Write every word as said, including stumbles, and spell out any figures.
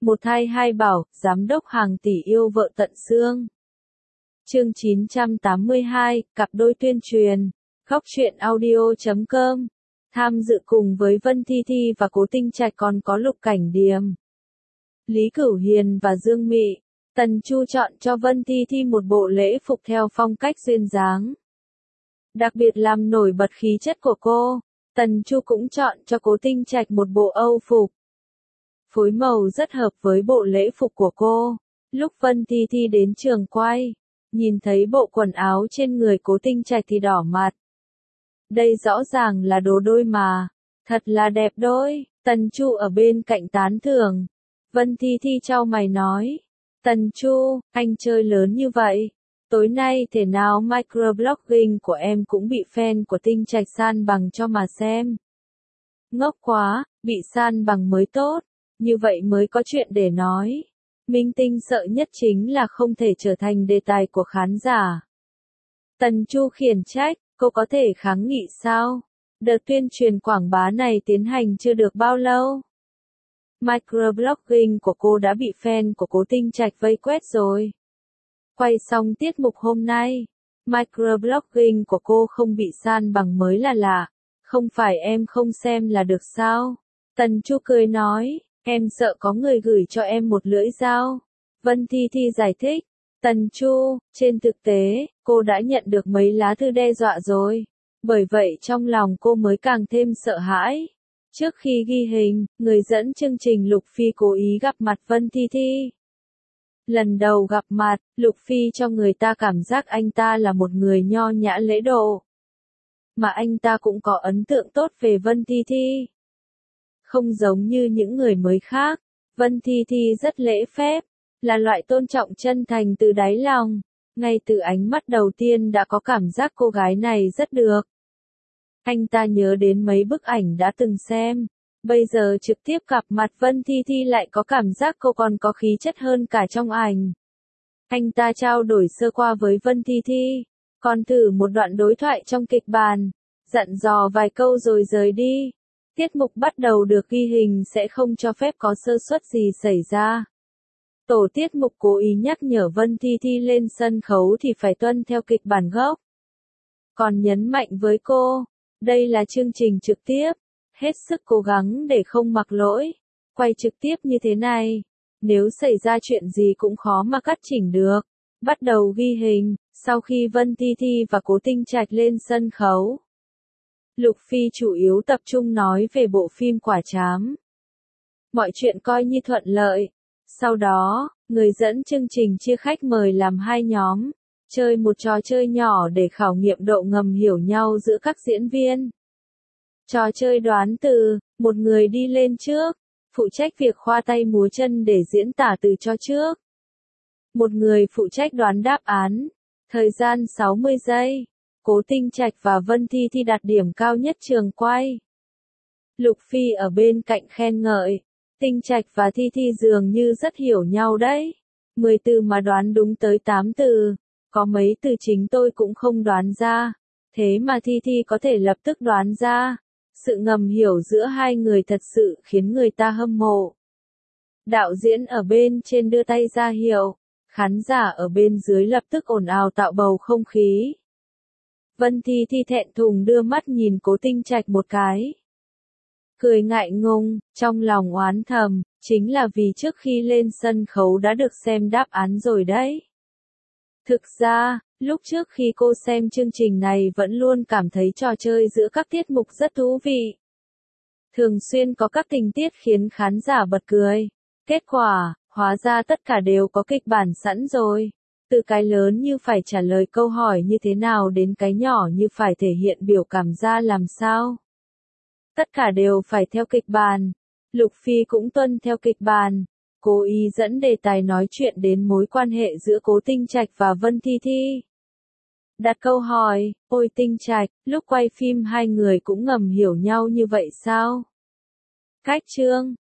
Một thai hai bảo, giám đốc hàng tỷ yêu vợ tận xương. Chương chín trăm tám mươi hai, cặp đôi tuyên truyền. Góc truyện audio chấm com. Tham dự cùng với Vân Thi Thi và Cố Tinh Trạch còn có Lục Cảnh Điềm, Lý Cửu Hiền và Dương Mị. Tần Chu chọn cho Vân Thi Thi một bộ lễ phục theo phong cách duyên dáng, đặc biệt làm nổi bật khí chất của cô. Tần Chu cũng chọn cho Cố Tinh Trạch một bộ Âu phục, phối màu rất hợp với bộ lễ phục của cô. Lúc Vân Thi Thi đến trường quay, nhìn thấy bộ quần áo trên người Cố Tinh Trạch thì đỏ mặt. Đây rõ ràng là đồ đôi mà, thật là đẹp đôi. Tần Chu ở bên cạnh tán thưởng. Vân Thi Thi chau mày nói, Tần Chu, anh chơi lớn như vậy, tối nay thể nào microblogging của em cũng bị fan của Tinh Trạch san bằng cho mà xem. Ngốc quá, bị san bằng mới tốt, như vậy mới có chuyện để nói. Minh tinh sợ nhất chính là không thể trở thành đề tài của khán giả. Tần Chu khiển trách, cô có thể kháng nghị sao? Đợt tuyên truyền quảng bá này tiến hành chưa được bao lâu. Microblogging của cô đã bị fan của Cố Tinh Trạch vây quét rồi. Quay xong tiết mục hôm nay, microblogging của cô không bị san bằng mới là lạ. Không phải em không xem là được sao? Tần Chu cười nói, em sợ có người gửi cho em một lưỡi dao. Vân Thi Thi giải thích, Tần Chu, trên thực tế, cô đã nhận được mấy lá thư đe dọa rồi. Bởi vậy trong lòng cô mới càng thêm sợ hãi. Trước khi ghi hình, người dẫn chương trình Lục Phi cố ý gặp mặt Vân Thi Thi. Lần đầu gặp mặt, Lục Phi cho người ta cảm giác anh ta là một người nho nhã lễ độ. Mà anh ta cũng có ấn tượng tốt về Vân Thi Thi. Không giống như những người mới khác, Vân Thi Thi rất lễ phép, là loại tôn trọng chân thành từ đáy lòng. Ngay từ ánh mắt đầu tiên đã có cảm giác cô gái này rất được. Anh ta nhớ đến mấy bức ảnh đã từng xem, bây giờ trực tiếp gặp mặt Vân Thi Thi lại có cảm giác cô còn có khí chất hơn cả trong ảnh. Anh ta trao đổi sơ qua với Vân Thi Thi, còn thử một đoạn đối thoại trong kịch bản, dặn dò vài câu rồi rời đi. Tiết mục bắt đầu được ghi hình sẽ không cho phép có sơ suất gì xảy ra. Tổ tiết mục cố ý nhắc nhở Vân Thi Thi lên sân khấu thì phải tuân theo kịch bản gốc. Còn nhấn mạnh với cô, đây là chương trình trực tiếp, hết sức cố gắng để không mặc lỗi. Quay trực tiếp như thế này, nếu xảy ra chuyện gì cũng khó mà cắt chỉnh được. Bắt đầu ghi hình, sau khi Vân Thi Thi và Cố Tinh Trạch lên sân khấu, Lục Phi chủ yếu tập trung nói về bộ phim Quả Trám. Mọi chuyện coi như thuận lợi. Sau đó, người dẫn chương trình chia khách mời làm hai nhóm, chơi một trò chơi nhỏ để khảo nghiệm độ ngầm hiểu nhau giữa các diễn viên. Trò chơi đoán từ, một người đi lên trước, phụ trách việc khoa tay múa chân để diễn tả từ cho trước. Một người phụ trách đoán đáp án, thời gian sáu mươi giây. Cố Tinh Trạch và Vân Thi Thi đạt điểm cao nhất trường quay. Lục Phi ở bên cạnh khen ngợi, Tinh Trạch và Thi Thi dường như rất hiểu nhau đấy. mười từ mà đoán đúng tới tám từ, có mấy từ chính tôi cũng không đoán ra, thế mà Thi Thi có thể lập tức đoán ra. Sự ngầm hiểu giữa hai người thật sự khiến người ta hâm mộ. Đạo diễn ở bên trên đưa tay ra hiệu, khán giả ở bên dưới lập tức ồn ào tạo bầu không khí. Vân Thi Thi thẹn thùng đưa mắt nhìn Cố Tinh Trạch một cái, cười ngại ngùng, trong lòng oán thầm, chính là vì trước khi lên sân khấu đã được xem đáp án rồi đấy. Thực ra, lúc trước khi cô xem chương trình này vẫn luôn cảm thấy trò chơi giữa các tiết mục rất thú vị. Thường xuyên có các tình tiết khiến khán giả bật cười. Kết quả, hóa ra tất cả đều có kịch bản sẵn rồi. Từ cái lớn như phải trả lời câu hỏi như thế nào đến cái nhỏ như phải thể hiện biểu cảm ra làm sao. Tất cả đều phải theo kịch bản. Lục Phi cũng tuân theo kịch bản, cố ý dẫn đề tài nói chuyện đến mối quan hệ giữa Cố Tinh Trạch và Vân Thi Thi. Đặt câu hỏi, ôi Tinh Trạch, lúc quay phim hai người cũng ngầm hiểu nhau như vậy sao? Cách chương,